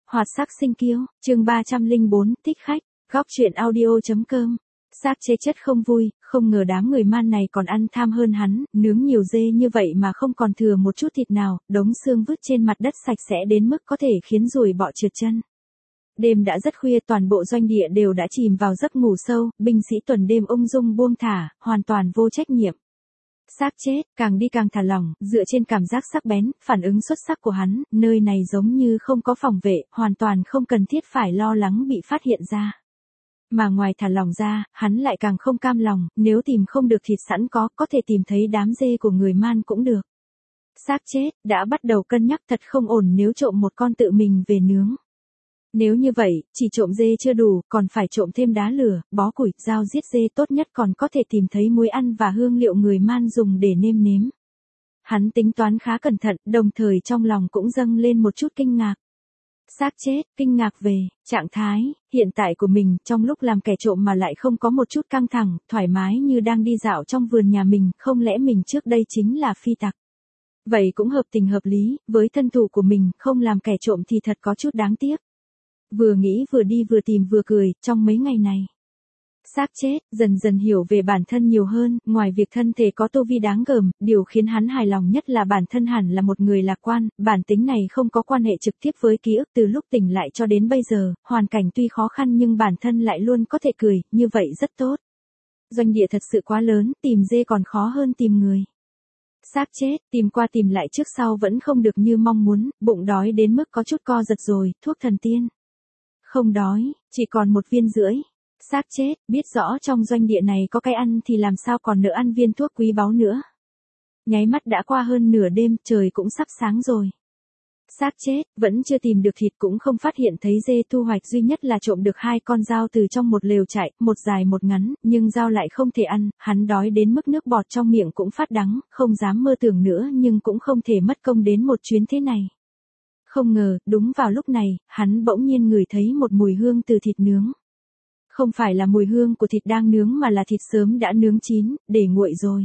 Hoạt sắc sinh kiêu, chương 304, thích khách, góc truyện audio.com. Xác chế chất không vui, không ngờ đám người man này còn ăn tham hơn hắn, nướng nhiều dê như vậy mà không còn thừa một chút thịt nào, đống xương vứt trên mặt đất sạch sẽ đến mức có thể khiến ruồi bọ trượt chân. Đêm đã rất khuya, toàn bộ doanh địa đều đã chìm vào giấc ngủ sâu, binh sĩ tuần đêm ung dung buông thả, hoàn toàn vô trách nhiệm. Xác chết, càng đi càng thả lỏng, dựa trên cảm giác sắc bén, phản ứng xuất sắc của hắn, nơi này giống như không có phòng vệ, hoàn toàn không cần thiết phải lo lắng bị phát hiện ra. Mà ngoài thả lỏng ra, hắn lại càng không cam lòng, nếu tìm không được thịt sẵn có thể tìm thấy đám dê của người man cũng được. Xác chết, đã bắt đầu cân nhắc thật không ổn nếu trộm một con tự mình về nướng. Nếu như vậy, chỉ trộm dê chưa đủ, còn phải trộm thêm đá lửa, bó củi, dao giết dê, tốt nhất còn có thể tìm thấy muối ăn và hương liệu người man dùng để nêm nếm. Hắn tính toán khá cẩn thận, đồng thời trong lòng cũng dâng lên một chút kinh ngạc. Xác chết, kinh ngạc về trạng thái hiện tại của mình, trong lúc làm kẻ trộm mà lại không có một chút căng thẳng, thoải mái như đang đi dạo trong vườn nhà mình, không lẽ mình trước đây chính là phi tặc. Vậy cũng hợp tình hợp lý, với thân thủ của mình, không làm kẻ trộm thì thật có chút đáng tiếc. Vừa nghĩ vừa đi vừa tìm vừa cười, trong mấy ngày này. Xác chết, dần dần hiểu về bản thân nhiều hơn, ngoài việc thân thể có tu vi đáng gờm, điều khiến hắn hài lòng nhất là bản thân hẳn là một người lạc quan, bản tính này không có quan hệ trực tiếp với ký ức từ lúc tỉnh lại cho đến bây giờ, hoàn cảnh tuy khó khăn nhưng bản thân lại luôn có thể cười, như vậy rất tốt. Doanh địa thật sự quá lớn, tìm dê còn khó hơn tìm người. Xác chết, tìm qua tìm lại trước sau vẫn không được như mong muốn, bụng đói đến mức có chút co giật rồi, thuốc thần tiên. Không đói, chỉ còn 1 viên rưỡi. Xác chết, biết rõ trong doanh địa này có cái ăn thì làm sao còn nỡ ăn viên thuốc quý báu nữa. Nháy mắt đã qua hơn nửa đêm, trời cũng sắp sáng rồi. Xác chết, vẫn chưa tìm được thịt cũng không phát hiện thấy dê, thu hoạch duy nhất là trộm được 2 con dao từ trong một lều trại, một dài một ngắn, nhưng dao lại không thể ăn, hắn đói đến mức nước bọt trong miệng cũng phát đắng, không dám mơ tưởng nữa nhưng cũng không thể mất công đến một chuyến thế này. Không ngờ, đúng vào lúc này, hắn bỗng nhiên ngửi thấy một mùi hương từ thịt nướng. Không phải là mùi hương của thịt đang nướng mà là thịt sớm đã nướng chín, để nguội rồi.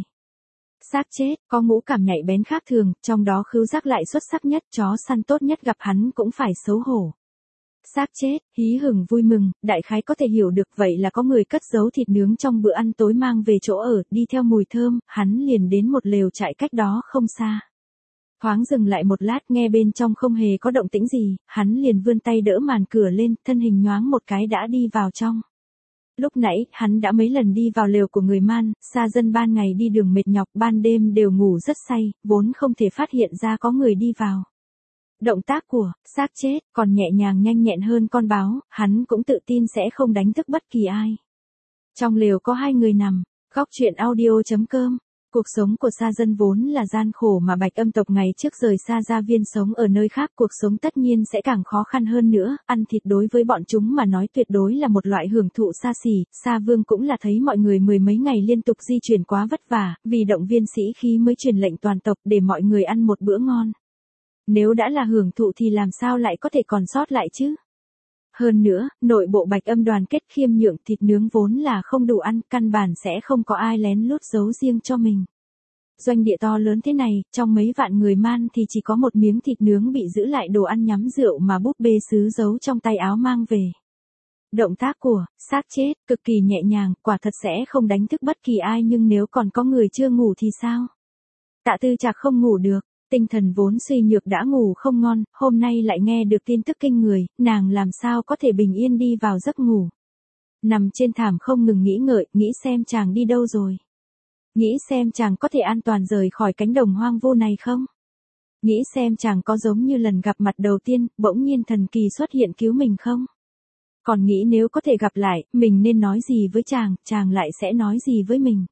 Xác chết, có ngũ cảm nhạy bén khác thường, trong đó khứu giác lại xuất sắc nhất, chó săn tốt nhất gặp hắn cũng phải xấu hổ. Xác chết, hí hửng vui mừng, đại khái có thể hiểu được vậy là có người cất giấu thịt nướng trong bữa ăn tối mang về chỗ ở, đi theo mùi thơm, hắn liền đến một lều trại cách đó không xa. Thoáng dừng lại một lát, nghe bên trong không hề có động tĩnh gì, hắn liền vươn tay đỡ màn cửa lên, thân hình nhoáng một cái đã đi vào trong. Lúc nãy, hắn đã mấy lần đi vào lều của người man, xa dân ban ngày đi đường mệt nhọc, ban đêm đều ngủ rất say, vốn không thể phát hiện ra có người đi vào. Động tác của xác chết còn nhẹ nhàng nhanh nhẹn hơn con báo, hắn cũng tự tin sẽ không đánh thức bất kỳ ai. Trong lều có 2 người nằm, góc truyện audio.com. Cuộc sống của sa dân vốn là gian khổ mà Bạch Âm tộc ngày trước rời xa gia viên sống ở nơi khác, cuộc sống tất nhiên sẽ càng khó khăn hơn nữa, ăn thịt đối với bọn chúng mà nói tuyệt đối là một loại hưởng thụ xa xỉ. Sa Vương cũng là thấy mọi người 10 mấy ngày liên tục di chuyển quá vất vả, vì động viên sĩ khí mới truyền lệnh toàn tộc để mọi người ăn một bữa ngon. Nếu đã là hưởng thụ thì làm sao lại có thể còn sót lại chứ? Hơn nữa, nội bộ Bạch Âm đoàn kết khiêm nhượng, thịt nướng vốn là không đủ ăn, căn bản sẽ không có ai lén lút giấu riêng cho mình. Doanh địa to lớn thế này, trong mấy vạn người man thì chỉ có một miếng thịt nướng bị giữ lại đồ ăn nhắm rượu mà búp bê sứ giấu trong tay áo mang về. Động tác của xác chết cực kỳ nhẹ nhàng, quả thật sẽ không đánh thức bất kỳ ai, nhưng nếu còn có người chưa ngủ thì sao? Tạ Tư Trạc không ngủ được. Tinh thần vốn suy nhược đã ngủ không ngon, hôm nay lại nghe được tin tức kinh người, nàng làm sao có thể bình yên đi vào giấc ngủ. Nằm trên thảm không ngừng nghĩ ngợi, nghĩ xem chàng đi đâu rồi. Nghĩ xem chàng có thể an toàn rời khỏi cánh đồng hoang vu này không. Nghĩ xem chàng có giống như lần gặp mặt đầu tiên, bỗng nhiên thần kỳ xuất hiện cứu mình không. Còn nghĩ nếu có thể gặp lại, mình nên nói gì với chàng lại sẽ nói gì với mình.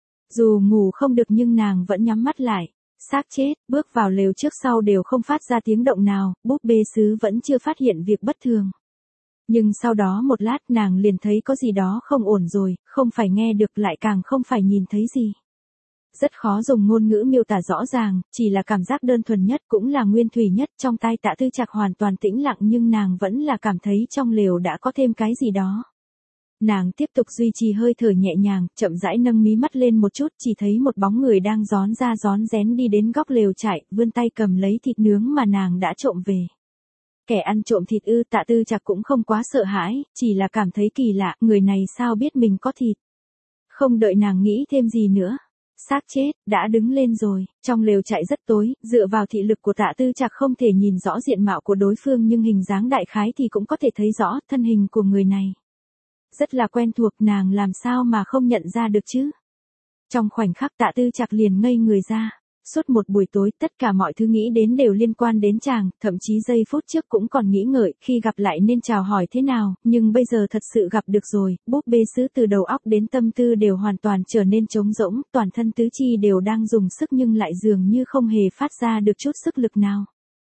Dù ngủ không được nhưng nàng vẫn nhắm mắt lại. Xác chết, bước vào lều trước sau đều không phát ra tiếng động nào, búp bê sứ vẫn chưa phát hiện việc bất thường. Nhưng sau đó một lát nàng liền thấy có gì đó không ổn rồi, không phải nghe được lại càng không phải nhìn thấy gì. Rất khó dùng ngôn ngữ miêu tả rõ ràng, chỉ là cảm giác đơn thuần nhất cũng là nguyên thủy nhất, trong tai Tạ Tư Trạc hoàn toàn tĩnh lặng nhưng nàng vẫn là cảm thấy trong lều đã có thêm cái gì đó. Nàng tiếp tục duy trì hơi thở nhẹ nhàng, chậm rãi nâng mí mắt lên một chút, chỉ thấy một bóng người đang rón ra rón rén đi đến góc lều trại, vươn tay cầm lấy thịt nướng mà nàng đã trộm về. Kẻ ăn trộm thịt ư? Tạ Tư Trạc cũng không quá sợ hãi, chỉ là cảm thấy kỳ lạ, người này sao biết mình có thịt. Không đợi nàng nghĩ thêm gì nữa. Xác chết, đã đứng lên rồi, trong lều trại rất tối, dựa vào thị lực của Tạ Tư Trạc không thể nhìn rõ diện mạo của đối phương nhưng hình dáng đại khái thì cũng có thể thấy rõ thân hình của người này. Rất là quen thuộc, nàng làm sao mà không nhận ra được chứ. Trong khoảnh khắc Tạ Tư Trạc liền ngây người ra. Suốt một buổi tối tất cả mọi thứ nghĩ đến đều liên quan đến chàng, thậm chí giây phút trước cũng còn nghĩ ngợi khi gặp lại nên chào hỏi thế nào, nhưng bây giờ thật sự gặp được rồi, búp bê sứ từ đầu óc đến tâm tư đều hoàn toàn trở nên trống rỗng, toàn thân tứ chi đều đang dùng sức nhưng lại dường như không hề phát ra được chút sức lực nào.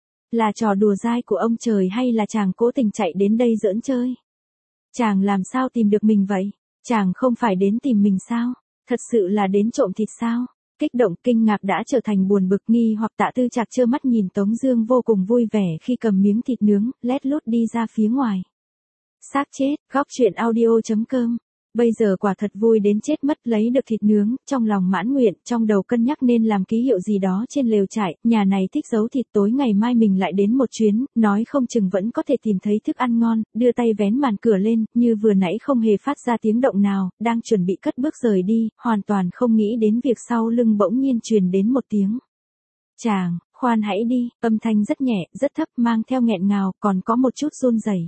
Là trò đùa dai của ông trời hay là chàng cố tình chạy đến đây giỡn chơi? Chàng làm sao tìm được mình vậy? Chàng không phải đến tìm mình sao? Thật sự là đến trộm thịt sao? Kích động kinh ngạc đã trở thành buồn bực, nghi hoặc Tạ Tư Trạc trơ mắt nhìn Tống Dương vô cùng vui vẻ khi cầm miếng thịt nướng, lét lút đi ra phía ngoài. Xác chết, góc truyện audio.com. Bây giờ quả thật vui đến chết mất, lấy được thịt nướng, trong lòng mãn nguyện, trong đầu cân nhắc nên làm ký hiệu gì đó trên lều trại, nhà này thích giấu thịt, tối ngày mai mình lại đến một chuyến, nói không chừng vẫn có thể tìm thấy thức ăn ngon, đưa tay vén màn cửa lên, như vừa nãy không hề phát ra tiếng động nào, đang chuẩn bị cất bước rời đi, hoàn toàn không nghĩ đến việc sau lưng bỗng nhiên truyền đến một tiếng. Chàng, khoan hãy đi, âm thanh rất nhẹ, rất thấp, mang theo nghẹn ngào, còn có một chút run rẩy.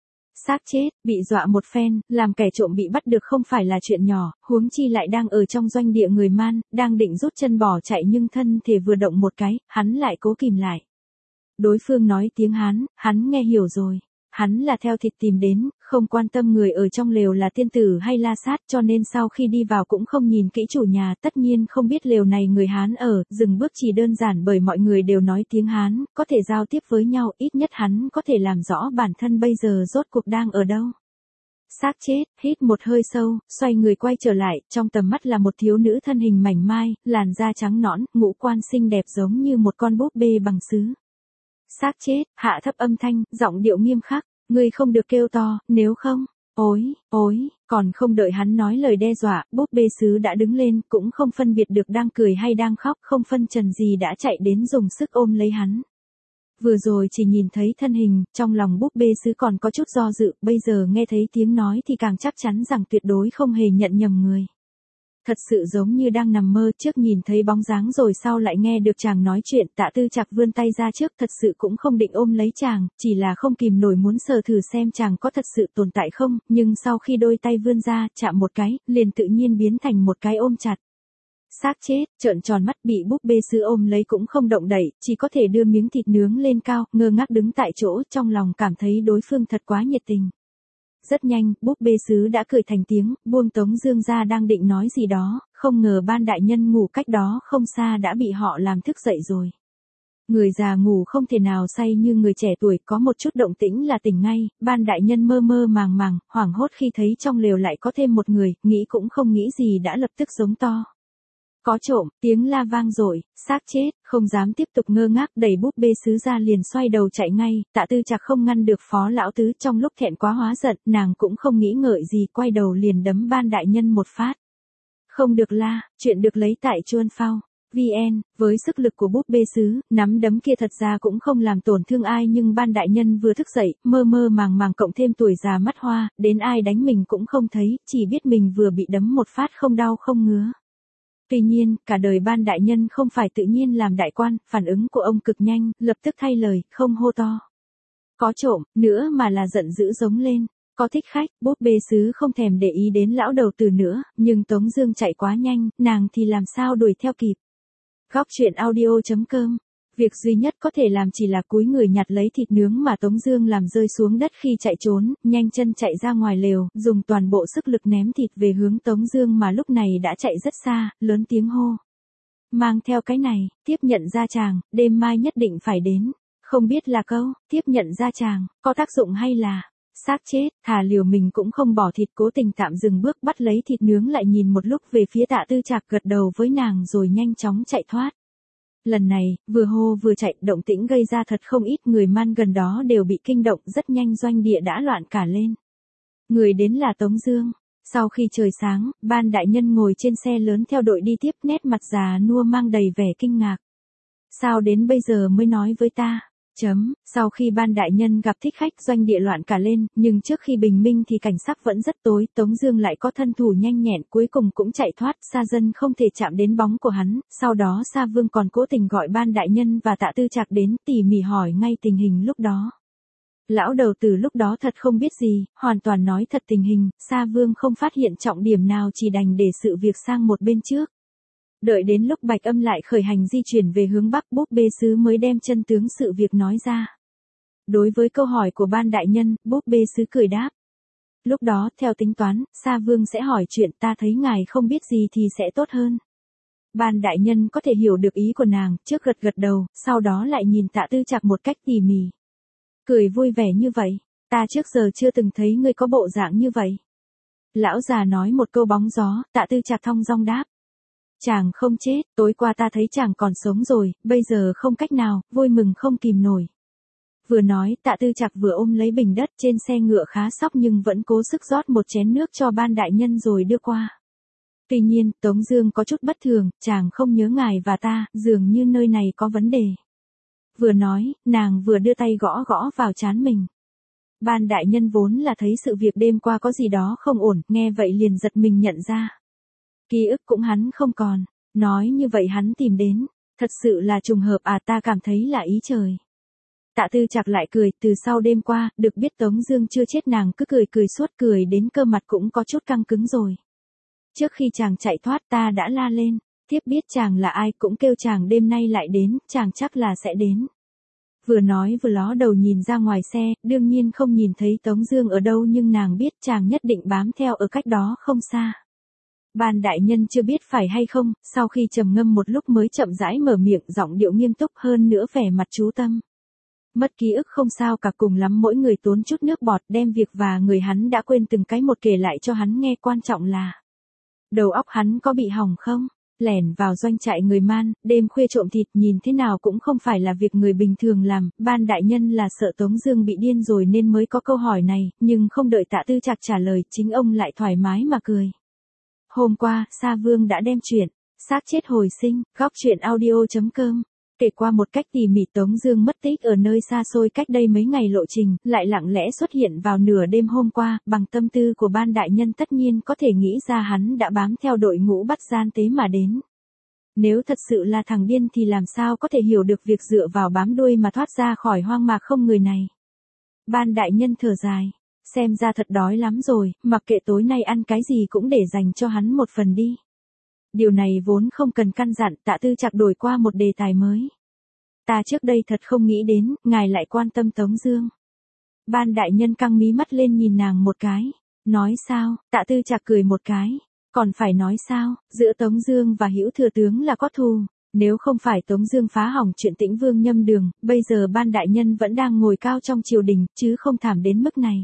Xác chết, bị dọa một phen, làm kẻ trộm bị bắt được không phải là chuyện nhỏ, huống chi lại đang ở trong doanh địa người Man, đang định rút chân bỏ chạy nhưng thân thể vừa động một cái, hắn lại cố kìm lại. Đối phương nói tiếng Hán, hắn nghe hiểu rồi. Hắn là theo thịt tìm đến, không quan tâm người ở trong lều là tiên tử hay la sát, cho nên sau khi đi vào cũng không nhìn kỹ chủ nhà, tất nhiên không biết lều này người Hán ở, dừng bước chỉ đơn giản bởi mọi người đều nói tiếng Hán, có thể giao tiếp với nhau, ít nhất hắn có thể làm rõ bản thân bây giờ rốt cuộc đang ở đâu. Xác chết, hít một hơi sâu, xoay người quay trở lại, trong tầm mắt là một thiếu nữ thân hình mảnh mai, làn da trắng nõn, ngũ quan xinh đẹp giống như một con búp bê bằng sứ. Xác chết, hạ thấp âm thanh, giọng điệu nghiêm khắc, ngươi không được kêu to, nếu không, ối, còn không đợi hắn nói lời đe dọa, búp bê sứ đã đứng lên, cũng không phân biệt được đang cười hay đang khóc, không phân trần gì đã chạy đến dùng sức ôm lấy hắn. Vừa rồi chỉ nhìn thấy thân hình, trong lòng búp bê sứ còn có chút do dự, bây giờ nghe thấy tiếng nói thì càng chắc chắn rằng tuyệt đối không hề nhận nhầm người. Thật sự giống như đang nằm mơ, trước nhìn thấy bóng dáng rồi sau lại nghe được chàng nói chuyện, Tạ Tư Trạc vươn tay ra trước, thật sự cũng không định ôm lấy chàng, chỉ là không kìm nổi muốn sờ thử xem chàng có thật sự tồn tại không, nhưng sau khi đôi tay vươn ra, chạm một cái, liền tự nhiên biến thành một cái ôm chặt. Xác chết, trợn tròn mắt bị búp bê sứ ôm lấy cũng không động đậy, chỉ có thể đưa miếng thịt nướng lên cao, ngơ ngác đứng tại chỗ, trong lòng cảm thấy đối phương thật quá nhiệt tình. Rất nhanh, búp bê sứ đã cười thành tiếng, buông Tống Dương ra đang định nói gì đó, không ngờ ban đại nhân ngủ cách đó không xa đã bị họ làm thức dậy rồi. Người già ngủ không thể nào say như người trẻ tuổi, có một chút động tĩnh là tỉnh ngay, ban đại nhân mơ mơ màng màng, hoảng hốt khi thấy trong lều lại có thêm một người, nghĩ cũng không nghĩ gì đã lập tức giống to. Có trộm, tiếng la vang rồi, xác chết, không dám tiếp tục ngơ ngác, đẩy búp bê sứ ra liền xoay đầu chạy ngay, Tạ Tư Trạc không ngăn được Phó lão tứ, trong lúc thẹn quá hóa giận, nàng cũng không nghĩ ngợi gì, quay đầu liền đấm ban đại nhân một phát. Không được la, chuyện được lấy tại Chuan Phao. VN, với sức lực của búp bê sứ, nắm đấm kia thật ra cũng không làm tổn thương ai nhưng ban đại nhân vừa thức dậy, mơ mơ màng màng cộng thêm tuổi già mắt hoa, đến ai đánh mình cũng không thấy, chỉ biết mình vừa bị đấm một phát không đau không ngứa. Tuy nhiên, cả đời ban đại nhân không phải tự nhiên làm đại quan, phản ứng của ông cực nhanh, lập tức thay lời, không hô to. Có trộm, nữa mà là giận dữ giống lên. Có thích khách, búp bê sứ không thèm để ý đến lão đầu tử nữa, nhưng Tống Dương chạy quá nhanh, nàng thì làm sao đuổi theo kịp. Góc truyện audio.com. Việc duy nhất có thể làm chỉ là cúi người nhặt lấy thịt nướng mà Tống Dương làm rơi xuống đất khi chạy trốn, nhanh chân chạy ra ngoài lều, dùng toàn bộ sức lực ném thịt về hướng Tống Dương mà lúc này đã chạy rất xa, lớn tiếng hô. Mang theo cái này, tiếp nhận ra chàng, đêm mai nhất định phải đến. Không biết là câu, tiếp nhận ra chàng, có tác dụng hay là, xác chết, thà liều mình cũng không bỏ thịt, cố tình tạm dừng bước bắt lấy thịt nướng lại nhìn một lúc về phía Tạ Tư Trạc, gật đầu với nàng rồi nhanh chóng chạy thoát. Lần này, vừa hô vừa chạy, động tĩnh gây ra thật không ít, người Man gần đó đều bị kinh động, rất nhanh doanh địa đã loạn cả lên. Người đến là Tống Dương. Sau khi trời sáng, ban đại nhân ngồi trên xe lớn theo đội đi tiếp, nét mặt già nua mang đầy vẻ kinh ngạc. Sao đến bây giờ mới nói với ta? Sau khi ban đại nhân gặp thích khách doanh địa loạn cả lên, nhưng trước khi bình minh thì cảnh sắc vẫn rất tối, Tống Dương lại có thân thủ nhanh nhẹn cuối cùng cũng chạy thoát, Sa Dân không thể chạm đến bóng của hắn, sau đó Sa Vương còn cố tình gọi ban đại nhân và Tạ Tư Trạc đến tỉ mỉ hỏi ngay tình hình lúc đó. Lão đầu từ lúc đó thật không biết gì, hoàn toàn nói thật tình hình, Sa Vương không phát hiện trọng điểm nào chỉ đành để sự việc sang một bên trước. Đợi đến lúc Bạch Âm lại khởi hành di chuyển về hướng Bắc, búp bê sứ mới đem chân tướng sự việc nói ra. Đối với câu hỏi của ban đại nhân, búp bê sứ cười đáp. Lúc đó, theo tính toán, Sa Vương sẽ hỏi chuyện, ta thấy ngài không biết gì thì sẽ tốt hơn. Ban đại nhân có thể hiểu được ý của nàng, trước gật gật đầu, sau đó lại nhìn Tạ Tư Trạc một cách tỉ mỉ. Cười vui vẻ như vậy, ta trước giờ chưa từng thấy ngươi có bộ dạng như vậy. Lão già nói một câu bóng gió, Tạ Tư Trạc thong dong đáp. Chàng không chết, tối qua ta thấy chàng còn sống rồi, bây giờ không cách nào, vui mừng không kìm nổi. Vừa nói, Tạ Tư Trạc vừa ôm lấy bình đất trên xe ngựa khá sóc nhưng vẫn cố sức rót một chén nước cho ban đại nhân rồi đưa qua. Tuy nhiên, Tống Dương có chút bất thường, chàng không nhớ ngài và ta, dường như nơi này có vấn đề. Vừa nói, nàng vừa đưa tay gõ gõ vào trán mình. Ban đại nhân vốn là thấy sự việc đêm qua có gì đó không ổn, nghe vậy liền giật mình nhận ra. Ký ức cũng hắn không còn, nói như vậy hắn tìm đến, thật sự là trùng hợp à, ta cảm thấy là ý trời. Tạ Tư Trạc lại cười, từ sau đêm qua, được biết Tống Dương chưa chết nàng cứ cười cười suốt, cười đến cơ mặt cũng có chút căng cứng rồi. Trước khi chàng chạy thoát ta đã la lên, thiếp biết chàng là ai, cũng kêu chàng đêm nay lại đến, chàng chắc là sẽ đến. Vừa nói vừa ló đầu nhìn ra ngoài xe, đương nhiên không nhìn thấy Tống Dương ở đâu nhưng nàng biết chàng nhất định bám theo ở cách đó không xa. Ban đại nhân chưa biết phải hay không, sau khi trầm ngâm một lúc mới chậm rãi mở miệng, giọng điệu nghiêm túc hơn nữa vẻ mặt chú tâm. Mất ký ức không sao cả, cùng lắm mỗi người tốn chút nước bọt đem việc và người hắn đã quên từng cái một kể lại cho hắn nghe, quan trọng là đầu óc hắn có bị hỏng không? Lẻn vào doanh trại người Man, đêm khuya trộm thịt nhìn thế nào cũng không phải là việc người bình thường làm, ban đại nhân là sợ Tống Dương bị điên rồi nên mới có câu hỏi này, nhưng không đợi Tạ Tư Trạc trả lời, chính ông lại thoải mái mà cười. Hôm qua, Sa Vương đã đem chuyện xác chết hồi sinh, góc truyện audio.com kể qua một cách tỉ mỉ. Tống Dương mất tích ở nơi xa xôi cách đây mấy ngày lộ trình, lại lặng lẽ xuất hiện vào nửa đêm hôm qua, bằng tâm tư của ban đại nhân tất nhiên có thể nghĩ ra hắn đã bám theo đội ngũ bắt gian tế mà đến. Nếu thật sự là thằng điên thì làm sao có thể hiểu được việc dựa vào bám đuôi mà thoát ra khỏi hoang mạc không người này. Ban đại nhân thở dài, xem ra thật đói lắm rồi, mặc kệ tối nay ăn cái gì cũng để dành cho hắn một phần đi. Điều này vốn không cần căn dặn, Tạ Tư Trạc đổi qua một đề tài mới. Ta trước đây thật không nghĩ đến, ngài lại quan tâm Tống Dương. Ban đại nhân căng mí mắt lên nhìn nàng một cái. Nói sao? Tạ Tư Trạc cười một cái. Còn phải nói sao, giữa Tống Dương và Hữu Thừa Tướng là có thù. Nếu không phải Tống Dương phá hỏng chuyện Tĩnh Vương nhâm đường, bây giờ ban đại nhân vẫn đang ngồi cao trong triều đình, chứ không thảm đến mức này.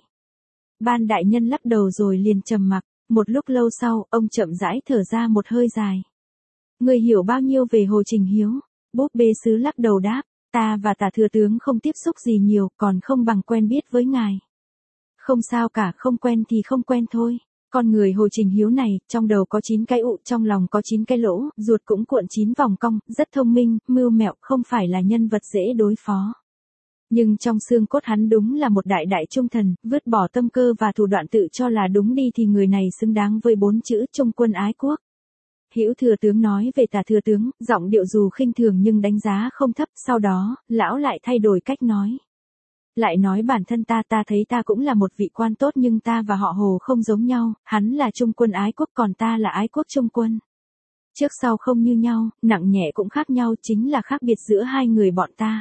Ban đại nhân lắc đầu rồi liền trầm mặc. Một lúc lâu sau, ông chậm rãi thở ra một hơi dài. Người hiểu bao nhiêu về Hồ Trình Hiếu? Búp bê sứ lắc đầu đáp, ta và Tả thừa tướng không tiếp xúc gì nhiều, còn không bằng quen biết với ngài. Không sao cả, không quen thì không quen thôi. Con người Hồ Trình Hiếu này, trong đầu có 9 cái ụ, trong lòng có 9 cái lỗ, ruột cũng cuộn 9 vòng cong, rất thông minh, mưu mẹo, không phải là nhân vật dễ đối phó. Nhưng trong xương cốt hắn đúng là một đại đại trung thần, vứt bỏ tâm cơ và thủ đoạn tự cho là đúng đi thì người này xứng đáng với 4 chữ trung quân ái quốc. Hữu thừa tướng nói về Tả thừa tướng, giọng điệu dù khinh thường nhưng đánh giá không thấp, sau đó, lão lại thay đổi cách nói. Lại nói bản thân ta thấy ta cũng là một vị quan tốt nhưng ta và họ Hồ không giống nhau, hắn là trung quân ái quốc còn ta là ái quốc trung quân. Trước sau không như nhau, nặng nhẹ cũng khác nhau, chính là khác biệt giữa hai người bọn ta.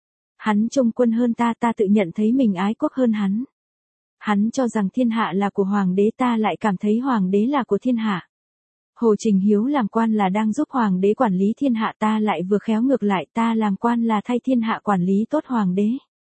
Hắn trung quân hơn ta tự nhận thấy mình ái quốc hơn hắn. Hắn cho rằng thiên hạ là của hoàng đế, ta lại cảm thấy hoàng đế là của thiên hạ. Hồ Trình Hiếu làm quan là đang giúp hoàng đế quản lý thiên hạ, ta lại vừa khéo ngược lại, ta làm quan là thay thiên hạ quản lý tốt hoàng đế.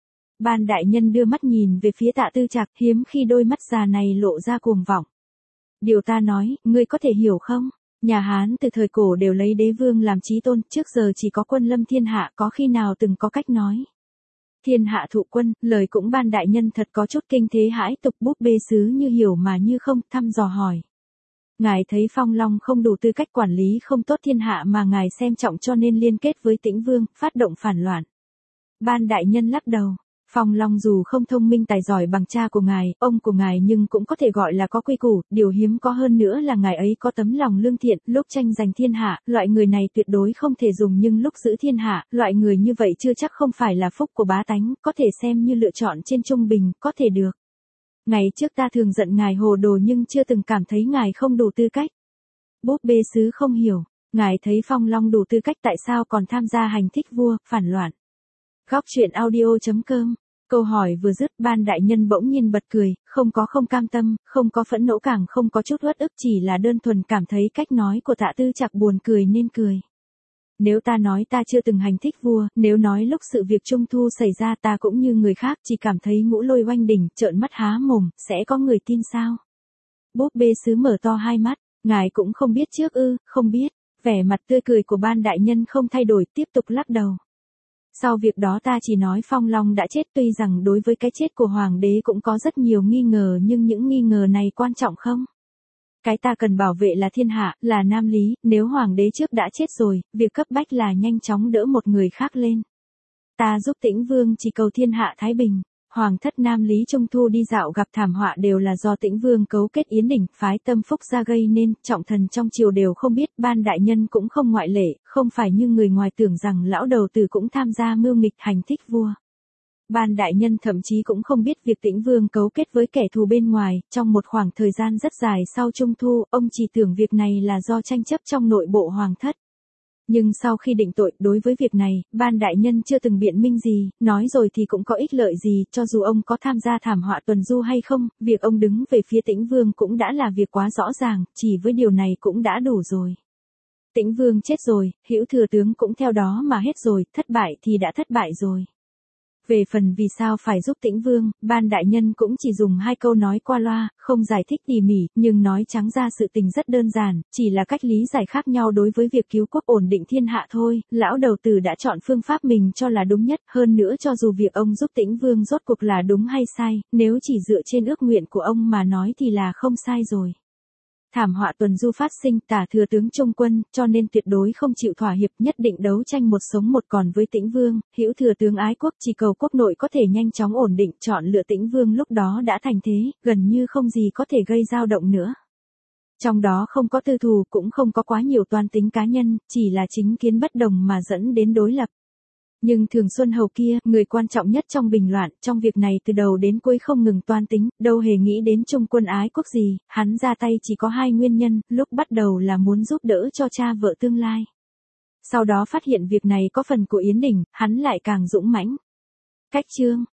Ban đại nhân đưa mắt nhìn về phía Tạ Tư Trạc, hiếm khi đôi mắt già này lộ ra cuồng vọng. Điều ta nói, ngươi có thể hiểu không? Nhà Hán từ thời cổ đều lấy đế vương làm chí tôn, trước giờ chỉ có quân lâm thiên hạ, có khi nào từng có cách nói. Thiên hạ thụ quân, lời cũng ban đại nhân thật có chút kinh thế hãi tục. Búp bê sứ như hiểu mà như không, thăm dò hỏi. Ngài thấy Phong Long không đủ tư cách quản lý không tốt thiên hạ mà ngài xem trọng cho nên liên kết với Tĩnh Vương, phát động phản loạn. Ban đại nhân lắc đầu. Phong Long dù không thông minh tài giỏi bằng cha của ngài, ông của ngài nhưng cũng có thể gọi là có quy củ, điều hiếm có hơn nữa là ngài ấy có tấm lòng lương thiện, lúc tranh giành thiên hạ, loại người này tuyệt đối không thể dùng nhưng lúc giữ thiên hạ, loại người như vậy chưa chắc không phải là phúc của bá tánh, có thể xem như lựa chọn trên trung bình, có thể được. Ngày trước ta thường giận ngài hồ đồ nhưng chưa từng cảm thấy ngài không đủ tư cách. Búp bê sứ không hiểu, ngài thấy Phong Long đủ tư cách tại sao còn tham gia hành thích vua, phản loạn. Góc truyện audio.com. Câu hỏi vừa dứt, Ban đại nhân bỗng nhiên bật cười, không cam tâm, không có phẫn nộ, càng không có chút uất ức, chỉ là đơn thuần cảm thấy cách nói của Tạ Tư Trạc buồn cười nên cười. Nếu ta nói ta chưa từng hành thích vua, nếu nói lúc sự việc trung thu xảy ra ta cũng như người khác chỉ cảm thấy ngũ lôi oanh đỉnh, trợn mắt há mồm, sẽ có người tin sao? Búp bê sứ mở to hai mắt, ngài cũng không biết trước ư? Không biết. Vẻ mặt tươi cười của Ban đại nhân không thay đổi, tiếp tục lắc đầu. Sau việc đó ta chỉ nói Phong Long đã chết, tuy rằng đối với cái chết của hoàng đế cũng có rất nhiều nghi ngờ nhưng những nghi ngờ này quan trọng không? Cái ta cần bảo vệ là thiên hạ, là Nam Lý, nếu hoàng đế trước đã chết rồi, việc cấp bách là nhanh chóng đỡ một người khác lên. Ta giúp Tĩnh Vương chỉ cầu thiên hạ thái bình. Hoàng thất Nam Lý Trung Thu đi dạo gặp thảm họa đều là do Tĩnh Vương cấu kết Yến Đỉnh, phái Tâm Phúc ra gây nên, trọng thần trong triều đều không biết, Ban đại nhân cũng không ngoại lệ, không phải như người ngoài tưởng rằng lão đầu tử cũng tham gia mưu nghịch hành thích vua. Ban đại nhân thậm chí cũng không biết việc Tĩnh Vương cấu kết với kẻ thù bên ngoài, trong một khoảng thời gian rất dài sau Trung Thu, ông chỉ tưởng việc này là do tranh chấp trong nội bộ hoàng thất. Nhưng sau khi định tội, đối với việc này, Ban đại nhân chưa từng biện minh gì, nói rồi thì cũng có ích lợi gì, cho dù ông có tham gia thảm họa tuần du hay không, việc ông đứng về phía Tĩnh Vương cũng đã là việc quá rõ ràng, chỉ với điều này cũng đã đủ rồi. Tĩnh Vương chết rồi, Hữu thừa tướng cũng theo đó mà hết rồi, thất bại thì đã thất bại rồi. Về phần vì sao phải giúp Tĩnh Vương, Ban đại nhân cũng chỉ dùng hai câu nói qua loa, không giải thích tỉ mỉ, nhưng nói trắng ra sự tình rất đơn giản, chỉ là cách lý giải khác nhau đối với việc cứu quốc ổn định thiên hạ thôi, lão đầu tử đã chọn phương pháp mình cho là đúng nhất, hơn nữa cho dù việc ông giúp Tĩnh Vương rốt cuộc là đúng hay sai, nếu chỉ dựa trên ước nguyện của ông mà nói thì là không sai rồi. Thảm họa tuần du phát sinh, Tả thừa tướng trung quân, cho nên tuyệt đối không chịu thỏa hiệp, nhất định đấu tranh một sống một còn với Tĩnh Vương, Hữu thừa tướng ái quốc chỉ cầu quốc nội có thể nhanh chóng ổn định, chọn lựa Tĩnh Vương lúc đó đã thành thế, gần như không gì có thể gây dao động nữa. Trong đó không có tư thù, cũng không có quá nhiều toan tính cá nhân, chỉ là chính kiến bất đồng mà dẫn đến đối lập. Nhưng Thường Xuân Hầu kia, người quan trọng nhất trong bình loạn, trong việc này từ đầu đến cuối không ngừng toan tính, đâu hề nghĩ đến trung quân ái quốc gì, hắn ra tay chỉ có hai nguyên nhân, lúc bắt đầu là muốn giúp đỡ cho cha vợ tương lai. Sau đó phát hiện việc này có phần của Yến Đỉnh, hắn lại càng dũng mãnh. Cách chương